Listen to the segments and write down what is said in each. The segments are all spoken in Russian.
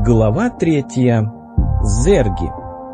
Глава 3. Зерги.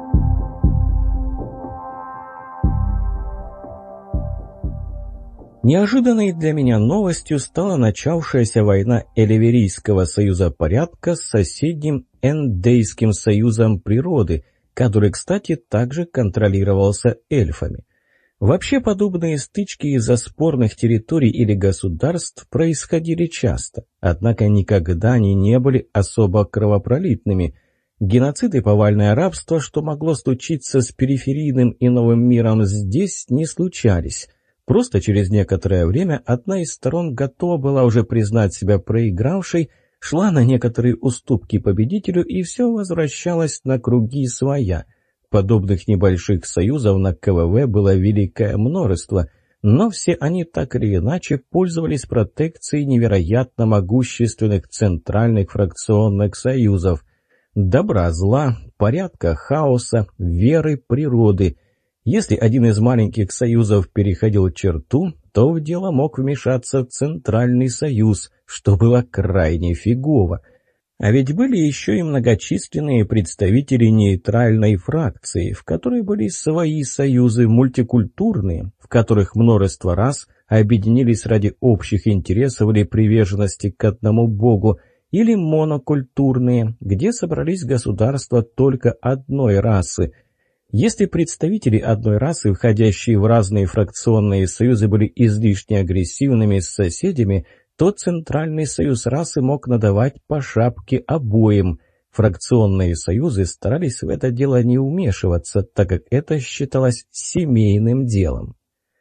Неожиданной для меня новостью стала начавшаяся война Эливерийского союза порядка с соседним Эндейским союзом природы, который, кстати, также контролировался эльфами. Вообще подобные стычки из-за спорных территорий или государств происходили часто, однако никогда они не были особо кровопролитными. Геноцид и повальное рабство, что могло случиться с периферийным и новым миром, здесь не случались. Просто через некоторое время одна из сторон готова была уже признать себя проигравшей, шла на некоторые уступки победителю, и все возвращалось на круги своя. Подобных небольших союзов на КВВ было великое множество, но все они так или иначе пользовались протекцией невероятно могущественных центральных фракционных союзов. Добра, зла, порядка, хаоса, веры, природы. Если один из маленьких союзов переходил черту, то в дело мог вмешаться Центральный союз, что было крайне фигово. А ведь были еще и многочисленные представители нейтральной фракции, в которой были свои союзы мультикультурные, в которых множество рас объединились ради общих интересов или приверженности к одному богу, или монокультурные, где собрались государства только одной расы. Если представители одной расы, входящие в разные фракционные союзы, были излишне агрессивными с соседями, то Центральный союз расы мог надавать по шапке обоим. Фракционные союзы старались в это дело не вмешиваться, так как это считалось семейным делом.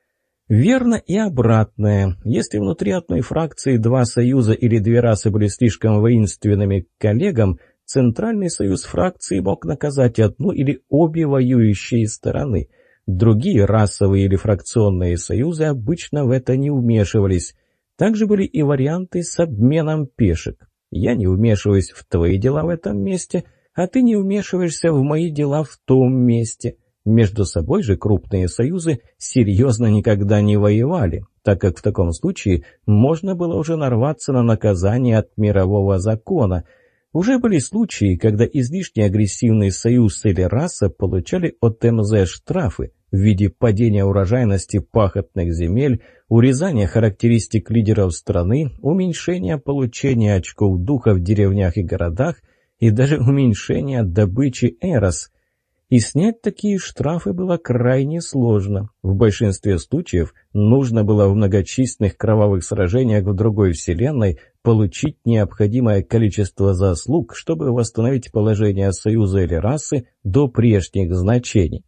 Верно и обратное. Если внутри одной фракции два союза или две расы были слишком воинственными к коллегам, Центральный союз фракции мог наказать одну или обе воюющие стороны. Другие расовые или фракционные союзы обычно в это не вмешивались. Также были и варианты с обменом пешек. Я не вмешиваюсь в твои дела в этом месте, а ты не вмешиваешься в мои дела в том месте. Между собой же крупные союзы серьезно никогда не воевали, так как в таком случае можно было уже нарваться на наказание от мирового закона. Уже были случаи, когда излишне агрессивный союз или раса получали от МЗ штрафы в виде падения урожайности пахотных земель, урезания характеристик лидеров страны, уменьшения получения очков духа в деревнях и городах и даже уменьшения добычи эрос. И снять такие штрафы было крайне сложно. В большинстве случаев нужно было в многочисленных кровавых сражениях в другой вселенной получить необходимое количество заслуг, чтобы восстановить положение союза или расы до прежних значений.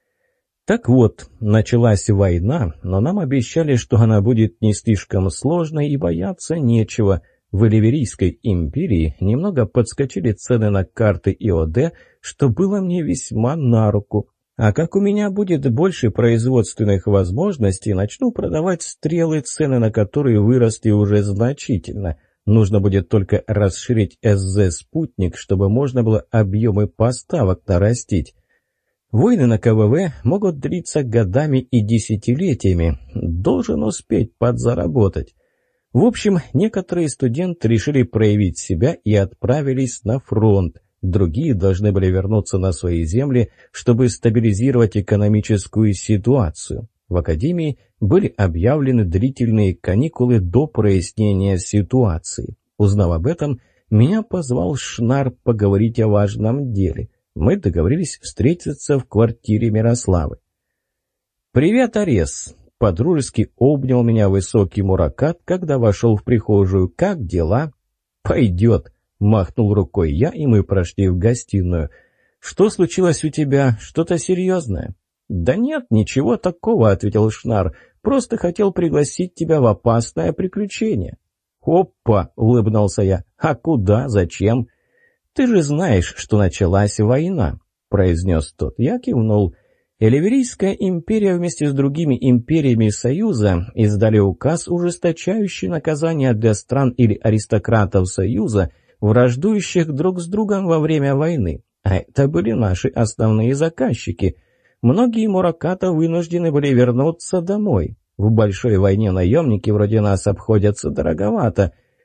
Так вот, началась война, но нам обещали, что она будет не слишком сложной и бояться нечего. В Эливерийской империи немного подскочили цены на карты ИОД, что было мне весьма на руку. А как у меня будет больше производственных возможностей, начну продавать стрелы, цены на которые выросли уже значительно. Нужно будет только расширить СЗ-спутник, чтобы можно было объемы поставок нарастить. Войны на КВВ могут длиться годами и десятилетиями. Должен успеть подзаработать. В общем, некоторые студенты решили проявить себя и отправились на фронт. Другие должны были вернуться на свои земли, чтобы стабилизировать экономическую ситуацию. В академии были объявлены длительные каникулы до прояснения ситуации. Узнав об этом, меня позвал Шнар поговорить о важном деле. Мы договорились встретиться в квартире Мирославы. «Привет, Арес!» Подружески обнял меня высокий муракат, когда вошел в прихожую. «Как дела?» «Пойдет», — махнул рукой я, и мы прошли в гостиную. «Что случилось у тебя? Что-то серьезное?» «Да нет, ничего такого», — ответил Шнар. «Просто хотел пригласить тебя в опасное приключение». «Опа!» — улыбнулся я. «А куда? Зачем?» «Ты же знаешь, что началась война», — произнес тот. Я кивнул. Эливерийская империя вместе с другими империями Союза издали указ, ужесточающий наказания для стран или аристократов Союза, враждующих друг с другом во время войны. А это были наши основные заказчики. Многие мураката вынуждены были вернуться домой. В большой войне наемники вроде нас обходятся дороговато.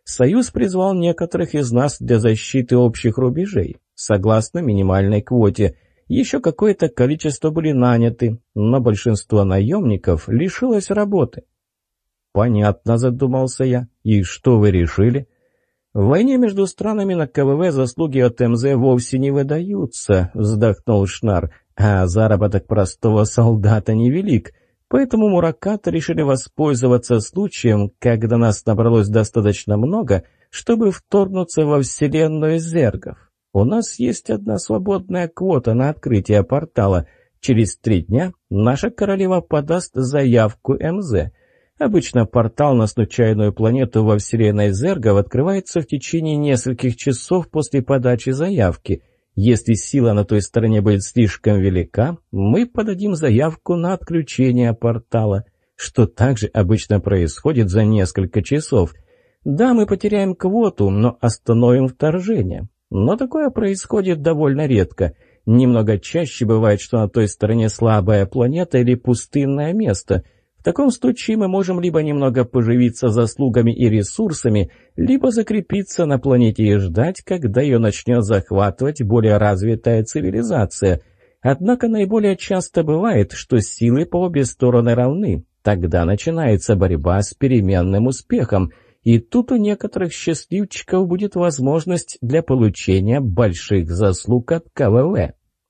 Союз призвал некоторых из нас для защиты общих рубежей, согласно минимальной квоте. Еще какое-то количество были наняты, но большинство наемников лишилось работы. «Понятно», — задумался я. «И что вы решили?» «В войне между странами на КВВ заслуги от МЗ вовсе не выдаются», — вздохнул Шнар, «а заработок простого солдата невелик. Поэтому муракаты решили воспользоваться случаем, когда нас набралось достаточно много, чтобы вторгнуться во вселенную зергов. У нас есть одна свободная квота на открытие портала. Через 3 дня наша королева подаст заявку МЗ». Обычно портал на случайную планету во вселенной зергов открывается в течение нескольких часов после подачи заявки. Если сила на той стороне будет слишком велика, мы подадим заявку на отключение портала, что также обычно происходит за несколько часов. Да, мы потеряем квоту, но остановим вторжение. Но такое происходит довольно редко. Немного чаще бывает, что на той стороне слабая планета или пустынное место – в таком случае мы можем либо немного поживиться заслугами и ресурсами, либо закрепиться на планете и ждать, когда ее начнет захватывать более развитая цивилизация. Однако наиболее часто бывает, что силы по обе стороны равны. Тогда начинается борьба с переменным успехом, и тут у некоторых счастливчиков будет возможность для получения больших заслуг от КВВ.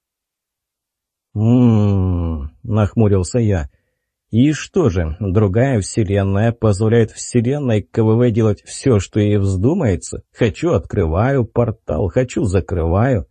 Нахмурился я. И что же, другая вселенная позволяет вселенной КВВ делать все, что ей вздумается? Хочу — открываю портал, хочу — закрываю.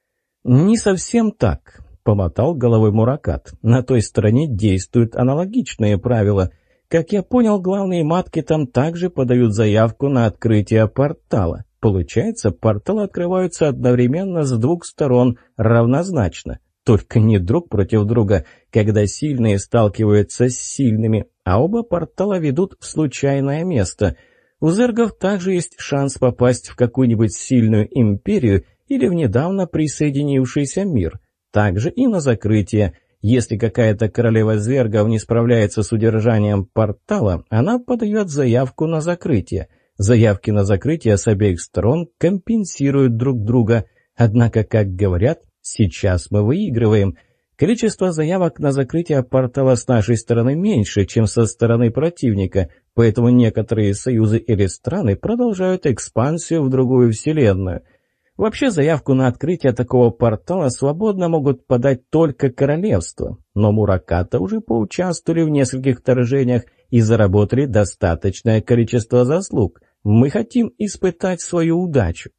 Не совсем так, помотал головой Муракат. На той стороне действуют аналогичные правила. Как я понял, главные матки там также подают заявку на открытие портала. Получается, порталы открываются одновременно с 2 сторон, равнозначно. Только не друг против друга, когда сильные сталкиваются с сильными, а оба портала ведут в случайное место. У зергов также есть шанс попасть в какую-нибудь сильную империю или в недавно присоединившийся мир. Также и на закрытие. Если какая-то королева зергов не справляется с удержанием портала, она подает заявку на закрытие. Заявки на закрытие с обеих сторон компенсируют друг друга. Однако, как говорят, сейчас мы выигрываем. Количество заявок на закрытие портала с нашей стороны меньше, чем со стороны противника, поэтому некоторые союзы или страны продолжают экспансию в другую вселенную. Вообще, заявку на открытие такого портала свободно могут подать только королевства, но муракаты уже поучаствовали в нескольких вторжениях и заработали достаточное количество заслуг. Мы хотим испытать свою удачу.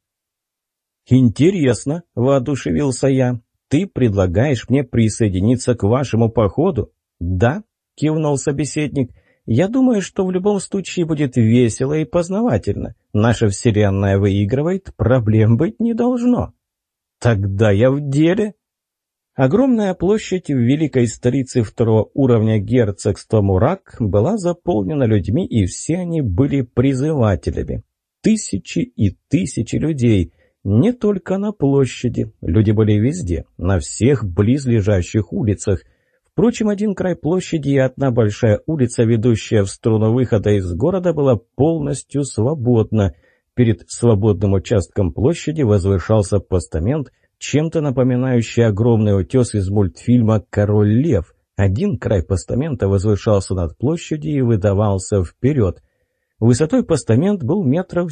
«Интересно», — воодушевился я. «Ты предлагаешь мне присоединиться к вашему походу?» «Да», — кивнул собеседник. «Я думаю, что в любом случае будет весело и познавательно. Наша вселенная выигрывает, проблем быть не должно». «Тогда я в деле». Огромная площадь в великой столице 2-го уровня герцогства Мурак была заполнена людьми, и все они были призывателями. Тысячи и тысячи людей. Не только на площади, люди были везде, на всех близлежащих улицах. Впрочем, один край площади и одна большая улица, ведущая в сторону выхода из города, была полностью свободна. Перед свободным участком площади возвышался постамент, чем-то напоминающий огромный утес из мультфильма «Король Лев». Один край постамента возвышался над площадью и выдавался вперед. Высотой постамент был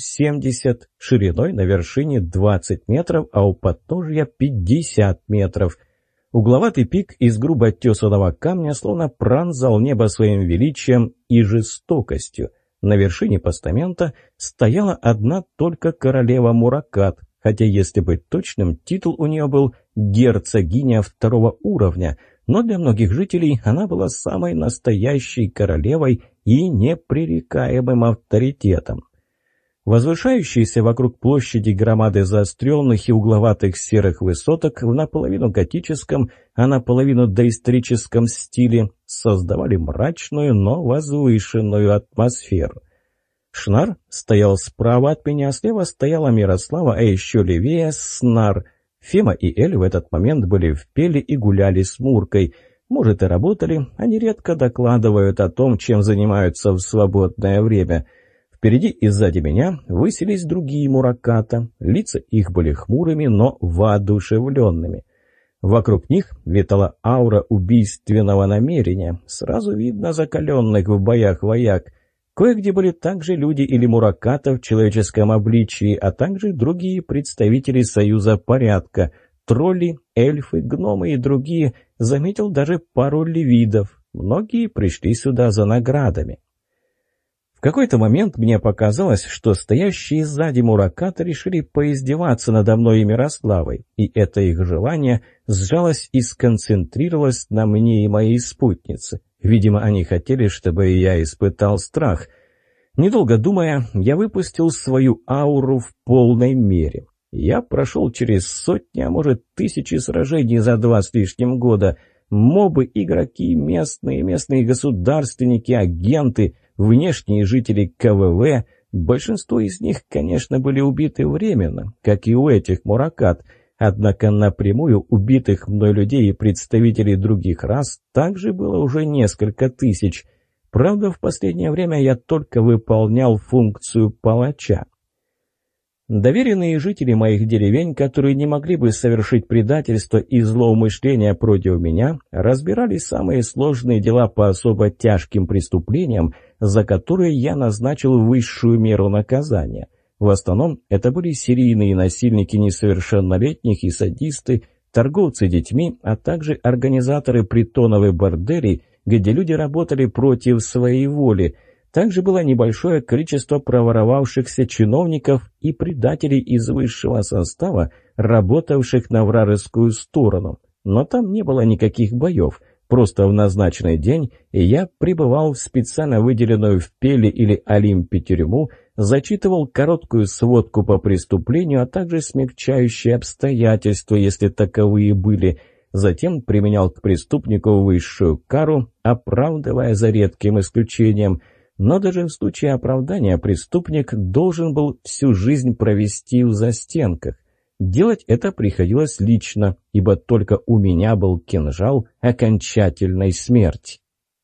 70 метров, шириной на вершине 20 метров, а у подножия 50 метров. Угловатый пик из грубо тесаного камня словно пронзал небо своим величием и жестокостью. На вершине постамента стояла одна только королева Муракат, хотя, если быть точным, титул у нее был «герцогиня 2-го уровня», но для многих жителей она была самой настоящей королевой и непререкаемым авторитетом. Возвышающиеся вокруг площади громады заостренных и угловатых серых высоток в наполовину готическом, а наполовину доисторическом стиле создавали мрачную, но возвышенную атмосферу. Шнар стоял справа от меня, слева стояла Мирослава, а еще левее — Снар. Фема и Эль в этот момент были в пеле и гуляли с Муркой. Может, и работали, они редко докладывают о том, чем занимаются в свободное время. В Впереди и сзади меня высились другие мураката. Лица их были хмурыми, но воодушевленными. Вокруг них витала аура убийственного намерения. Сразу видно закаленных в боях вояк. Кое-где были также люди или мураката в человеческом обличии, а также другие представители Союза порядка. Тролли, эльфы, гномы и другие. Заметил даже пару левидов. Многие пришли сюда за наградами. В какой-то момент мне показалось, что стоящие сзади муракаты решили поиздеваться надо мной и Мирославой, и это их желание сжалось и сконцентрировалось на мне и моей спутнице. Видимо, они хотели, чтобы я испытал страх. Недолго думая, я выпустил свою ауру в полной мере. Я прошел через сотни, а может тысячи сражений за 2 с лишним года. Мобы, игроки, местные государственники, агенты, внешние жители КВВ. Большинство из них, конечно, были убиты временно, как и у этих муракат. Однако напрямую убитых мной людей и представителей других рас также было уже несколько тысяч. Правда, в последнее время я только выполнял функцию палача. Доверенные жители моих деревень, которые не могли бы совершить предательство и злоумышления против меня, разбирали самые сложные дела по особо тяжким преступлениям, за которые я назначил высшую меру наказания. В основном это были серийные насильники несовершеннолетних и садисты, торговцы детьми, а также организаторы притонов и борделей, где люди работали против своей воли. Также было небольшое количество проворовавшихся чиновников и предателей из высшего состава, работавших на вражескую сторону. Но там не было никаких боев. Просто в назначенный день я прибывал в специально выделенную в Пеле или Олимпе тюрьму, зачитывал короткую сводку по преступлению, а также смягчающие обстоятельства, если таковые были. Затем применял к преступнику высшую кару, оправдывая за редким исключением. Но даже в случае оправдания преступник должен был всю жизнь провести в застенках. Делать это приходилось лично, ибо только у меня был кинжал окончательной смерти.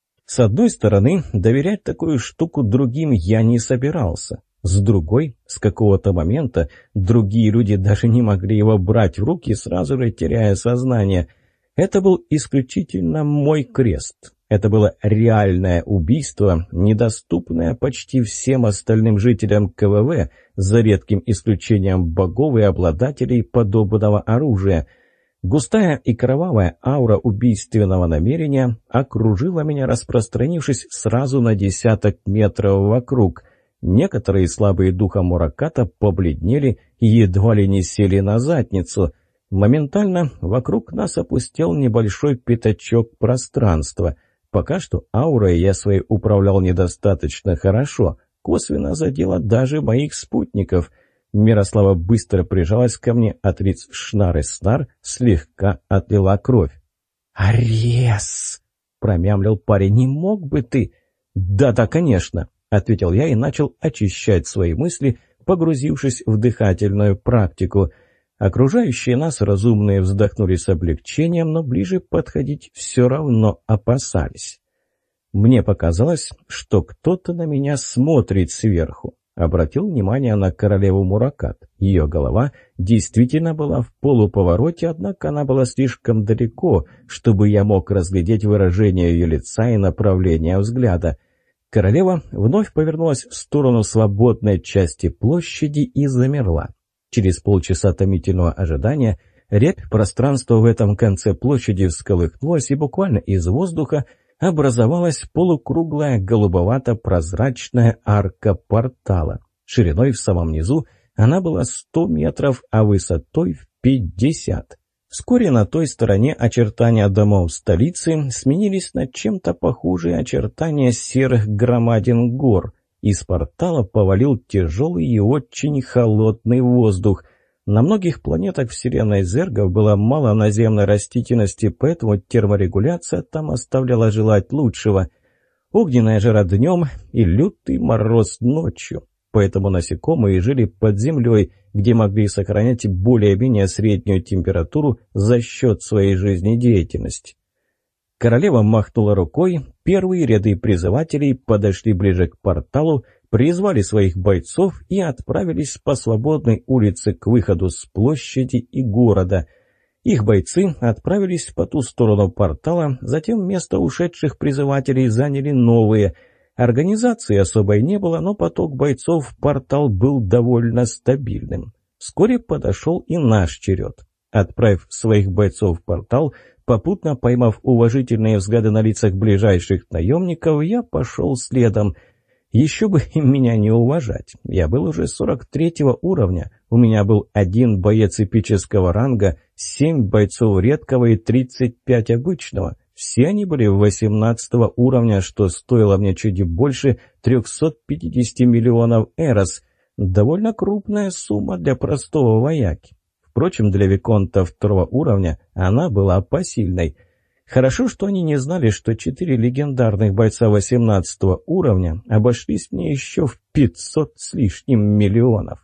С одной стороны, доверять такую штуку другим я не собирался. С другой, с какого-то момента другие люди даже не могли его брать в руки, сразу же теряя сознание. Это был исключительно мой крест. Это было реальное убийство, недоступное почти всем остальным жителям КВВ, за редким исключением богов и обладателей подобного оружия. Густая и кровавая аура убийственного намерения окружила меня, распространившись сразу на 10 метров вокруг. Некоторые слабые духом мураката побледнели и едва ли не сели на задницу. Моментально вокруг нас опустел небольшой пятачок пространства. Пока что аурой я своей управлял недостаточно хорошо, косвенно задела даже моих спутников. Мирослава быстро прижалась ко мне, от лиц Шнар и Снар слегка отлила кровь. «Арес!» — промямлил парень. «Не мог бы ты?» «Да-да, конечно», — ответил я и начал очищать свои мысли, погрузившись в дыхательную практику. Окружающие нас разумные вздохнули с облегчением, но ближе подходить все равно опасались. Мне показалось, что кто-то на меня смотрит сверху. Обратил внимание на королеву муракат. Ее голова действительно была в полуповороте, однако она была слишком далеко, чтобы я мог разглядеть выражение ее лица и направление взгляда. Королева вновь повернулась в сторону свободной части площади и замерла. Через полчаса томительного ожидания рябь пространства в этом конце площади всколыхнулась, и буквально из воздуха образовалась полукруглая голубовато-прозрачная арка портала. Шириной в самом низу она была 100 метров, а высотой в 50. Вскоре на той стороне очертания домов столицы сменились на чем-то похожие очертания серых громадин гор. Из портала повалил тяжелый и очень холодный воздух. На многих планетах вселенной Зергов было мало наземной растительности, поэтому терморегуляция там оставляла желать лучшего. Огненная жара днем и лютый мороз ночью. Поэтому насекомые жили под землей, где могли сохранять более-менее среднюю температуру за счет своей жизнедеятельности. Королева махнула рукой, первые ряды призывателей подошли ближе к порталу, призвали своих бойцов и отправились по свободной улице к выходу с площади и города. Их бойцы отправились по ту сторону портала, затем вместо ушедших призывателей заняли новые. Организации особой не было, но поток бойцов в портал был довольно стабильным. Вскоре подошел и наш черед. Отправив своих бойцов в портал, попутно поймав уважительные взгляды на лицах ближайших наемников, я пошел следом. Еще бы им меня не уважать. Я был уже 43-го уровня. У меня был 1 боец эпического ранга, 7 бойцов редкого и 35 обычного. Все они были 18-го уровня, что стоило мне чуть больше 350 миллионов эрос. Довольно крупная сумма для простого вояки. Впрочем, для виконта 2-го уровня она была посильной. Хорошо, что они не знали, что 4 легендарных бойца 18-го уровня обошлись мне еще в 500 с лишним миллионов.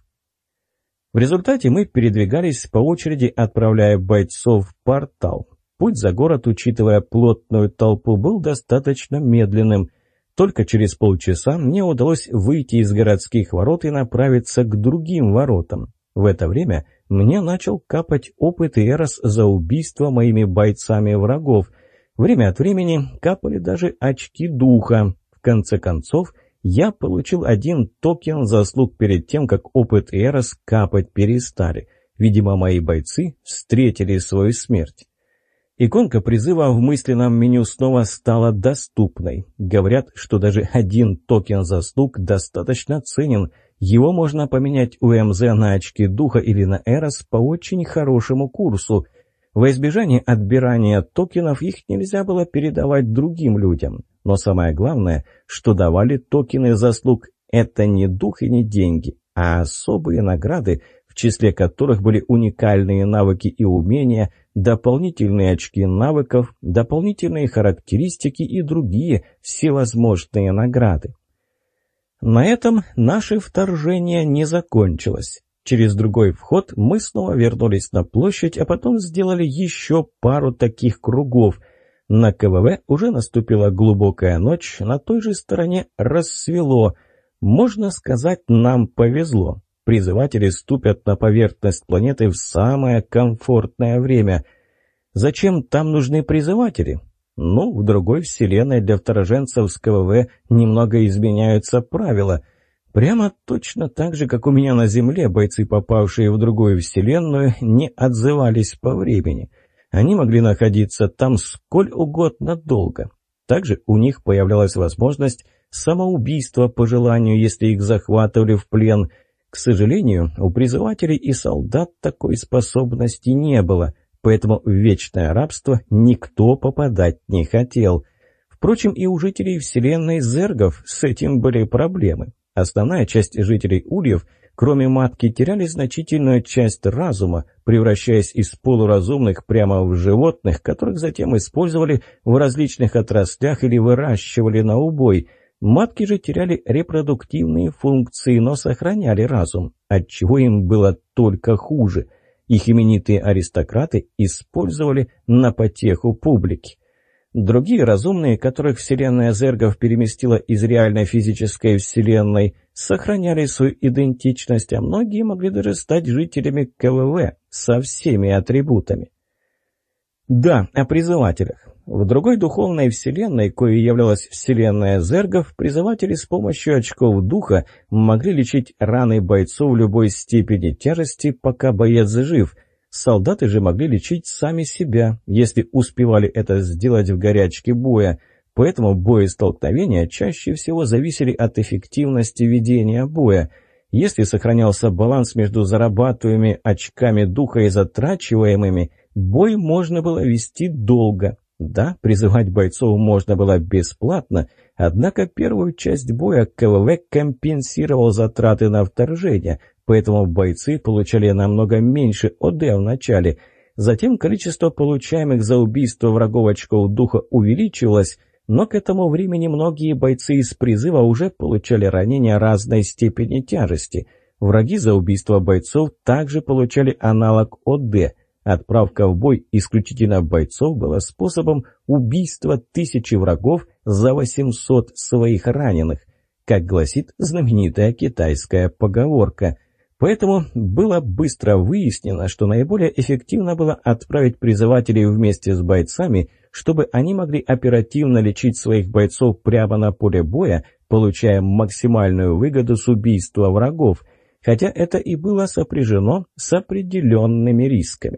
В результате мы передвигались по очереди, отправляя бойцов в портал. Путь за город, учитывая плотную толпу, был достаточно медленным. Только через полчаса мне удалось выйти из городских ворот и направиться к другим воротам. В это время мне начал капать опыт и эрос за убийство моими бойцами врагов. Время от времени капали даже очки духа. В конце концов, я получил 1 токен заслуг перед тем, как опыт и эрос капать перестали. Видимо, мои бойцы встретили свою смерть. Иконка призыва в мысленном меню снова стала доступной. Говорят, что даже 1 токен заслуг достаточно ценен. Его можно поменять у МЗ на очки духа или на эрос по очень хорошему курсу. Во избежание отбирания токенов их нельзя было передавать другим людям. Но самое главное, что давали токены заслуг, это не дух и не деньги, а особые награды, в числе которых были уникальные навыки и умения, дополнительные очки навыков, дополнительные характеристики и другие всевозможные награды. На этом наше вторжение не закончилось. Через другой вход мы снова вернулись на площадь, а потом сделали еще пару таких кругов. На КВВ уже наступила глубокая ночь, на той же стороне рассвело. Можно сказать, нам повезло. Призыватели ступят на поверхность планеты в самое комфортное время. Зачем там нужны призыватели? Ну, в другой вселенной для вторженцев с КВВ немного изменяются правила. Прямо точно так же, как у меня на Земле, бойцы, попавшие в другую вселенную, не отзывались по времени. Они могли находиться там сколь угодно долго. Также у них появлялась возможность самоубийства по желанию, если их захватывали в плен. К сожалению, у призывателей и солдат такой способности не было, поэтому в вечное рабство никто попадать не хотел. Впрочем, и у жителей вселенной зергов с этим были проблемы. Основная часть жителей Ульев, кроме матки, теряли значительную часть разума, превращаясь из полуразумных прямо в животных, которых затем использовали в различных отраслях или выращивали на убой. Матки же теряли репродуктивные функции, но сохраняли разум, отчего им было только хуже. Их именитые аристократы использовали на потеху публики. Другие разумные, которых вселенная зергов переместила из реальной физической вселенной, сохраняли свою идентичность, а многие могли даже стать жителями КВВ со всеми атрибутами. Да, о призывателях. В другой духовной вселенной, коей являлась вселенная зергов, призыватели с помощью очков духа могли лечить раны бойцов любой степени тяжести, пока боец жив. Солдаты же могли лечить сами себя, если успевали это сделать в горячке боя, поэтому боестолкновения чаще всего зависели от эффективности ведения боя. Если сохранялся баланс между зарабатываемыми очками духа и затрачиваемыми, бой можно было вести долго. Да, призывать бойцов можно было бесплатно, однако первую часть боя КВВ компенсировал затраты на вторжение, поэтому бойцы получали намного меньше ОД в начале. Затем количество получаемых за убийство врагов очков духа увеличилось, но к этому времени многие бойцы из призыва уже получали ранения разной степени тяжести. Враги за убийство бойцов также получали аналог ОД. Отправка в бой исключительно бойцов была способом убийства 1000 врагов за 800 своих раненых. как гласит знаменитая китайская поговорка. Поэтому было быстро выяснено, что наиболее эффективно было отправить призывателей вместе с бойцами, чтобы они могли оперативно лечить своих бойцов прямо на поле боя, получая максимальную выгоду с убийства врагов, хотя это и было сопряжено с определенными рисками.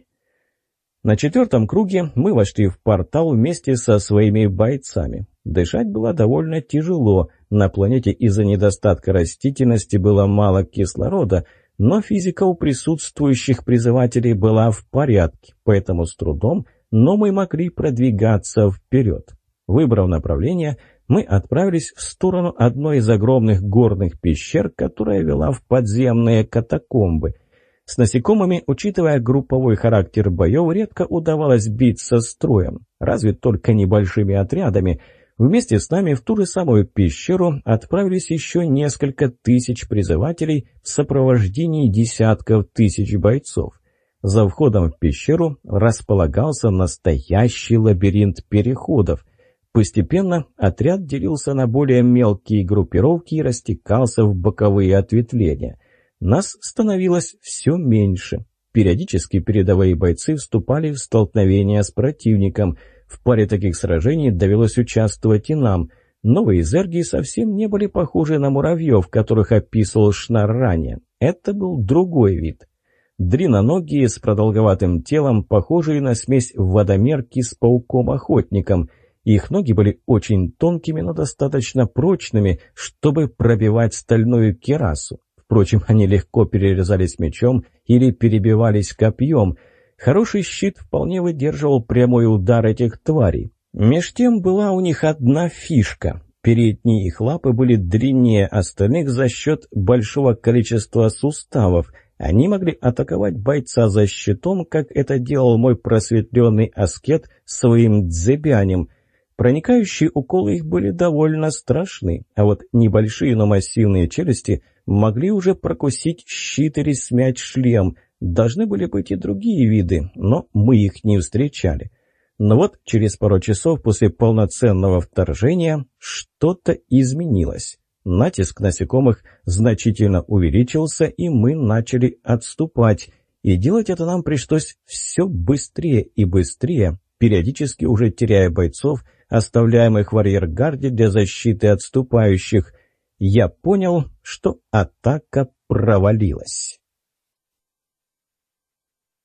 На 4-м круге мы вошли в портал вместе со своими бойцами. Дышать было довольно тяжело, на планете из-за недостатка растительности было мало кислорода, но физика у присутствующих призывателей была в порядке, поэтому с трудом, но мы могли продвигаться вперед. Выбрав направление, мы отправились в сторону одной из огромных горных пещер, которая вела в подземные катакомбы. С насекомыми, учитывая групповой характер боев, редко удавалось биться строем, разве только небольшими отрядами. Вместе с нами в ту же самую пещеру отправились еще несколько тысяч призывателей в сопровождении десятков тысяч бойцов. За входом в пещеру располагался настоящий лабиринт переходов. Постепенно отряд делился на более мелкие группировки и растекался в боковые ответвления. Нас становилось все меньше. Периодически передовые бойцы вступали в столкновения с противником. В паре таких сражений довелось участвовать и нам. Новые зерги совсем не были похожи на муравьев, которых описывал Шнар ранее. Это был другой вид. Длинноногие, с продолговатым телом, похожие на смесь водомерки с пауком-охотником. Их ноги были очень тонкими, но достаточно прочными, чтобы пробивать стальную кирасу. Впрочем, они легко перерезались мечом или перебивались копьем. Хороший щит вполне выдерживал прямой удар этих тварей. Меж тем была у них одна фишка. Передние их лапы были длиннее остальных за счет большого количества суставов. Они могли атаковать бойца за щитом, как это делал мой просветленный аскет своим дзебянем. Проникающие уколы их были довольно страшны, а вот небольшие, но массивные челюсти могли уже прокусить щит или смять шлем. Должны были быть и другие виды, но мы их не встречали. Но вот через пару часов после полноценного вторжения что-то изменилось. Натиск насекомых значительно увеличился, и мы начали отступать. И делать это нам пришлось все быстрее и быстрее, периодически уже теряя бойцов, оставляемых в арьергарде для защиты отступающих. Я понял, что атака провалилась.